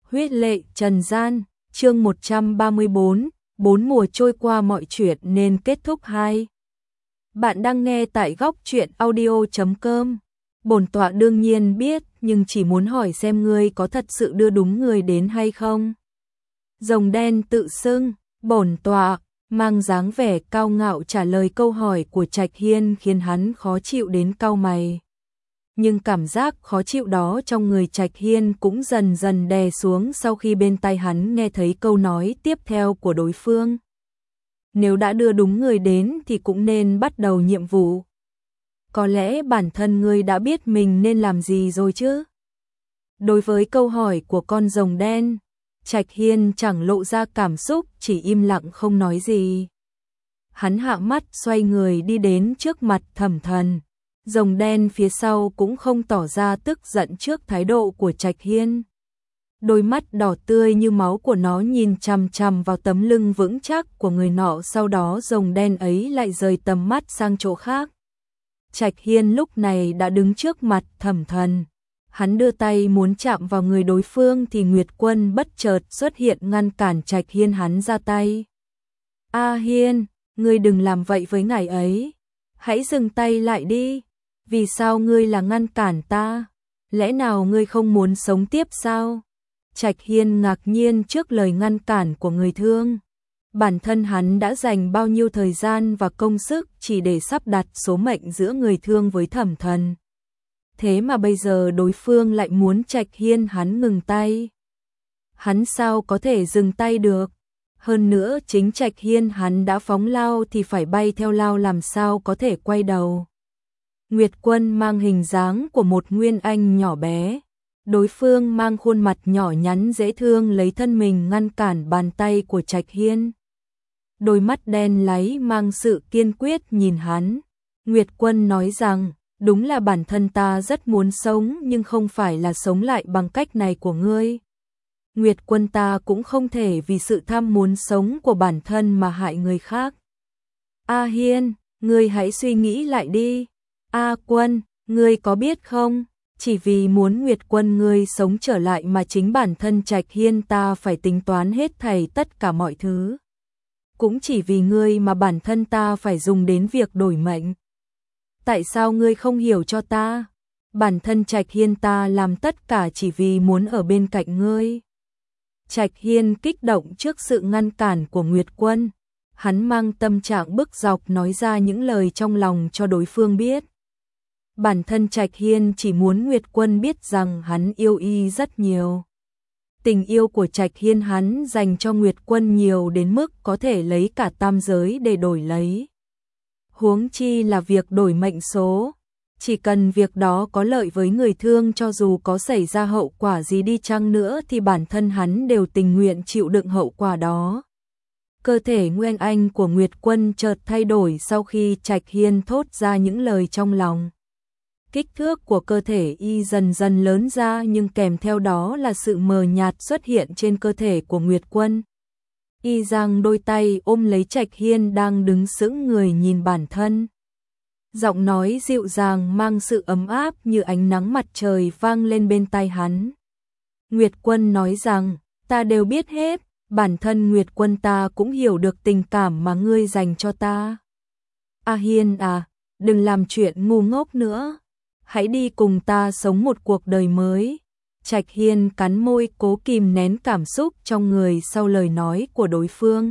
Huyết lệ trần gian, chương 134, 4 mùa trôi qua mọi chuyện nên kết thúc 2. Bạn đang nghe tại góc truyện audio.com. Bổn tọa đương nhiên biết, nhưng chỉ muốn hỏi xem ngươi có thật sự đưa đúng người đến hay không. Rồng đen tự xưng, bổn tọa, mang dáng vẻ cao ngạo trả lời câu hỏi của Trạch Hiên khiến hắn khó chịu đến cau mày. Nhưng cảm giác khó chịu đó trong người Trạch Hiên cũng dần dần đè xuống sau khi bên tai hắn nghe thấy câu nói tiếp theo của đối phương. Nếu đã đưa đúng người đến thì cũng nên bắt đầu nhiệm vụ. Có lẽ bản thân ngươi đã biết mình nên làm gì rồi chứ? Đối với câu hỏi của con rồng đen, Trạch Hiên chẳng lộ ra cảm xúc, chỉ im lặng không nói gì. Hắn hạ mắt xoay người đi đến trước mặt Thẩm Thần. Rồng đen phía sau cũng không tỏ ra tức giận trước thái độ của Trạch Hiên. Đôi mắt đỏ tươi như máu của nó nhìn chằm chằm vào tấm lưng vững chắc của người nọ, sau đó rồng đen ấy lại rời tầm mắt sang chỗ khác. Trạch Hiên lúc này đã đứng trước mặt Thẩm Thần. Hắn đưa tay muốn chạm vào người đối phương thì Nguyệt Quân bất chợt xuất hiện ngăn cản Trạch Hiên hắn ra tay. A Hiên, ngươi đừng làm vậy với ngài ấy. Hãy dừng tay lại đi. Vì sao ngươi là ngăn cản ta? Lẽ nào ngươi không muốn sống tiếp sao? Trạch Hiên ngạc nhiên trước lời ngăn cản của người thương. Bản thân hắn đã dành bao nhiêu thời gian và công sức chỉ để sắp đặt số mệnh giữa người thương với Thẩm Thần. Thế mà bây giờ đối phương lại muốn Trạch Hiên hắn ngừng tay. Hắn sao có thể dừng tay được? Hơn nữa chính Trạch Hiên hắn đã phóng lao thì phải bay theo lao, làm sao có thể quay đầu. Nguyệt Quân mang hình dáng của một nguyên anh nhỏ bé. Đối phương mang khuôn mặt nhỏ nhắn dễ thương lấy thân mình ngăn cản bàn tay của Trạch Hiên. Đôi mắt đen láy mang sự kiên quyết nhìn hắn. Nguyệt Quân nói rằng, đúng là bản thân ta rất muốn sống nhưng không phải là sống lại bằng cách này của ngươi. Nguyệt Quân ta cũng không thể vì sự tham muốn sống của bản thân mà hại người khác. A Hiên, ngươi hãy suy nghĩ lại đi. A Quân, ngươi có biết không, chỉ vì muốn Nguyệt Quân ngươi sống trở lại mà chính bản thân Trạch Hiên ta phải tính toán hết thảy tất cả mọi thứ. Cũng chỉ vì ngươi mà bản thân ta phải dùng đến việc đổi mệnh. Tại sao ngươi không hiểu cho ta? Bản thân Trạch Hiên ta làm tất cả chỉ vì muốn ở bên cạnh ngươi. Trạch Hiên kích động trước sự ngăn cản của Nguyệt Quân. Hắn mang tâm trạng bức dọc nói ra những lời trong lòng cho đối phương biết. Bản thân Trạch Hiên chỉ muốn Nguyệt Quân biết rằng hắn yêu y rất nhiều. Tình yêu của Trạch Hiên hắn dành cho Nguyệt Quân nhiều đến mức có thể lấy cả tam giới để đổi lấy. Huống chi là việc đổi mệnh số. Chỉ cần việc đó có lợi với người thương, cho dù có xảy ra hậu quả gì đi chăng nữa thì bản thân hắn đều tình nguyện chịu đựng hậu quả đó. Cơ thể nguyên anh của Nguyệt Quân chợt thay đổi sau khi Trạch Hiên thốt ra những lời trong lòng. Kích thước của cơ thể y dần dần lớn ra, nhưng kèm theo đó là sự mờ nhạt xuất hiện trên cơ thể của Nguyệt Quân. Y giang đôi tay ôm lấy Trạch Hiên đang đứng sững người nhìn bản thân. Giọng nói dịu dàng mang sự ấm áp như ánh nắng mặt trời vang lên bên tai hắn. Nguyệt Quân nói rằng, ta đều biết hết, bản thân Nguyệt Quân ta cũng hiểu được tình cảm mà ngươi dành cho ta. A Hiên à, đừng làm chuyện ngu ngốc nữa. Hãy đi cùng ta sống một cuộc đời mới. Trạch Hiên cắn môi cố kìm nén cảm xúc trong người sau lời nói của đối phương.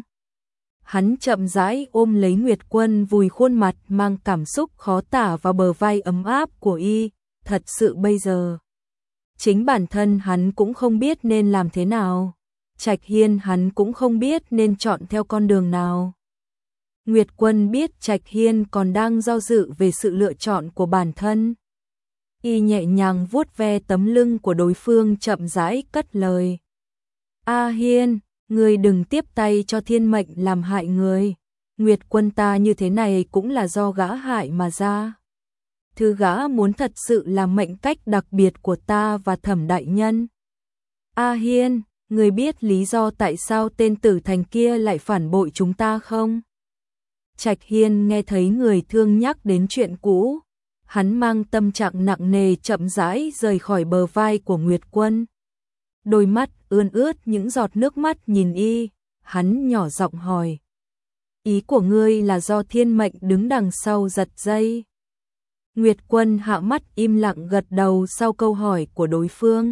Hắn chậm rãi ôm lấy Nguyệt Quân, vùi khuôn mặt mang cảm xúc khó tả vào bờ vai ấm áp của y. Thật sự bây giờ, chính bản thân hắn cũng không biết nên làm thế nào. Trạch Hiên hắn cũng không biết nên chọn theo con đường nào. Nguyệt Quân biết Trạch Hiên còn đang do dự về sự lựa chọn của bản thân. Y nhẹ nhàng vuốt ve tấm lưng của đối phương, chậm rãi cất lời. A Hiên, ngươi đừng tiếp tay cho thiên mệnh làm hại người. Nguyệt Quân ta như thế này cũng là do gã hại mà ra. Thứ gã muốn thật sự là mệnh cách đặc biệt của ta và Thẩm đại nhân. A Hiên, ngươi biết lý do tại sao tên tử thành kia lại phản bội chúng ta không? Trạch Hiên nghe thấy người thương nhắc đến chuyện cũ. Hắn mang tâm trạng nặng nề chậm rãi rời khỏi bờ vai của Nguyệt Quân. đôi mắt ươn ướt những giọt nước mắt nhìn y, hắn nhỏ giọng hỏi. Ý của ngươi là do thiên mệnh đứng đằng sau giật dây. Nguyệt Quân hạ mắt im lặng gật đầu sau câu hỏi của đối phương.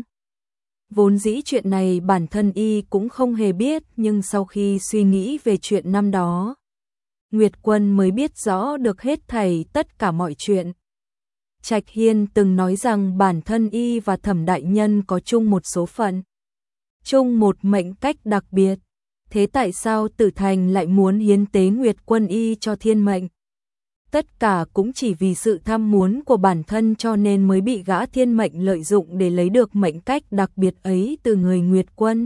Vốn dĩ chuyện này bản thân y cũng không hề biết, nhưng sau khi suy nghĩ về chuyện năm đó, Nguyệt Quân mới biết rõ được hết thảy tất cả mọi chuyện. Trạch Hiên từng nói rằng bản thân y và Thẩm đại nhân có chung một số phận, chung một mệnh cách đặc biệt. Thế tại sao Tử Thành lại muốn hiến tế Nguyệt Quân y cho thiên mệnh? Tất cả cũng chỉ vì sự tham muốn của bản thân cho nên mới bị gã thiên mệnh lợi dụng để lấy được mệnh cách đặc biệt ấy từ người Nguyệt Quân.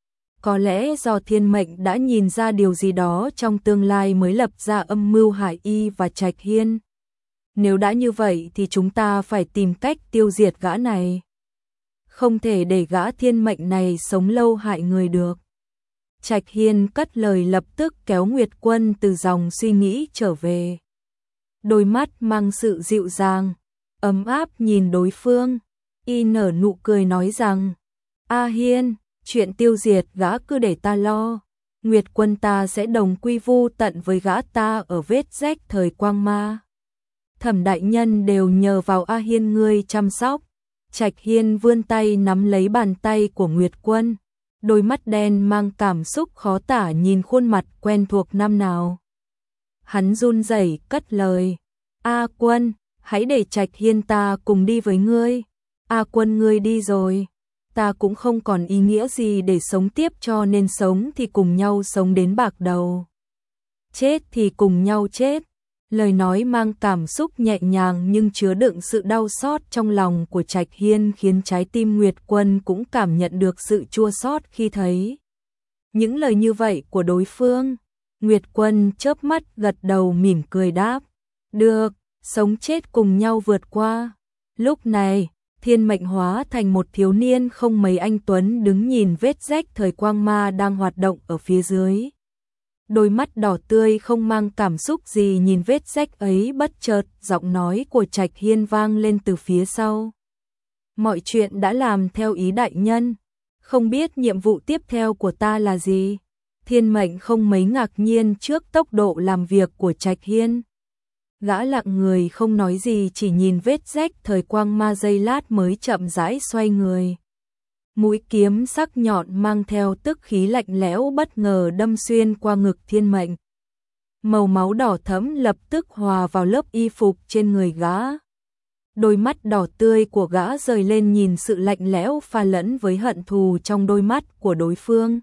Có lẽ do thiên mệnh đã nhìn ra điều gì đó trong tương lai mới lập ra âm mưu hại y và Trạch Hiên. Nếu đã như vậy thì chúng ta phải tìm cách tiêu diệt gã này. Không thể để gã thiên mệnh này sống lâu hại người được. Trạch Hiên cất lời lập tức kéo Nguyệt Quân từ dòng suy nghĩ trở về. Đôi mắt mang sự dịu dàng, ấm áp nhìn đối phương, y nở nụ cười nói rằng: A Hiên, chuyện tiêu diệt gã cứ để ta lo. Nguyệt Quân ta sẽ đồng quy vu tận với gã ta ở vết rách thời Quang Ma. Thẩm đại nhân đều nhờ vào A Hiên ngươi chăm sóc. Trạch Hiên vươn tay nắm lấy bàn tay của Nguyệt Quân, đôi mắt đen mang cảm xúc khó tả nhìn khuôn mặt quen thuộc năm nào. Hắn run rẩy cất lời: A Quân, hãy để Trạch Hiên ta cùng đi với ngươi. A Quân ngươi đi rồi, ta cũng không còn ý nghĩa gì để sống tiếp, cho nên sống thì cùng nhau sống đến bạc đầu, chết thì cùng nhau chết. Lời nói mang cảm xúc nhẹ nhàng nhưng chứa đựng sự đau xót trong lòng của Trạch Hiên khiến trái tim Nguyệt Quân cũng cảm nhận được sự chua xót khi thấy những lời như vậy của đối phương. Nguyệt Quân chớp mắt gật đầu mỉm cười đáp: được, sống chết cùng nhau vượt qua. Lúc này, thiên mệnh hóa thành một thiếu niên không mấy anh tuấn đứng nhìn vết rách thời Quang Ma đang hoạt động ở phía dưới. Đôi mắt đỏ tươi không mang cảm xúc gì nhìn vết rách ấy, bất chợt giọng nói của Trạch Hiên vang lên từ phía sau. Mọi chuyện đã làm theo ý đại nhân, không biết nhiệm vụ tiếp theo của ta là gì? Thiên mệnh không mấy ngạc nhiên trước tốc độ làm việc của Trạch Hiên. Gã lặng người không nói gì, chỉ nhìn vết rách thời Quang Ma giây lát mới chậm rãi xoay người. Mũi kiếm sắc nhọn mang theo tức khí lạnh lẽo bất ngờ đâm xuyên qua ngực thiên mệnh. Màu máu đỏ thẫm lập tức hòa vào lớp y phục trên người gã. Đôi mắt đỏ tươi của gã rời lên nhìn sự lạnh lẽo pha lẫn với hận thù trong đôi mắt của đối phương.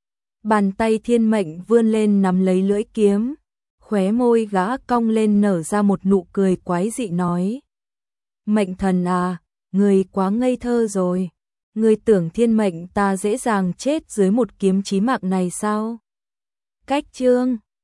Bàn tay thiên mệnh vươn lên nắm lấy lưỡi kiếm, khóe môi gã cong lên nở ra một nụ cười quái dị nói: Mệnh thần à, người quá ngây thơ rồi. Ngươi tưởng thiên mệnh ta dễ dàng chết dưới một kiếm chí mạng này sao? Cách chương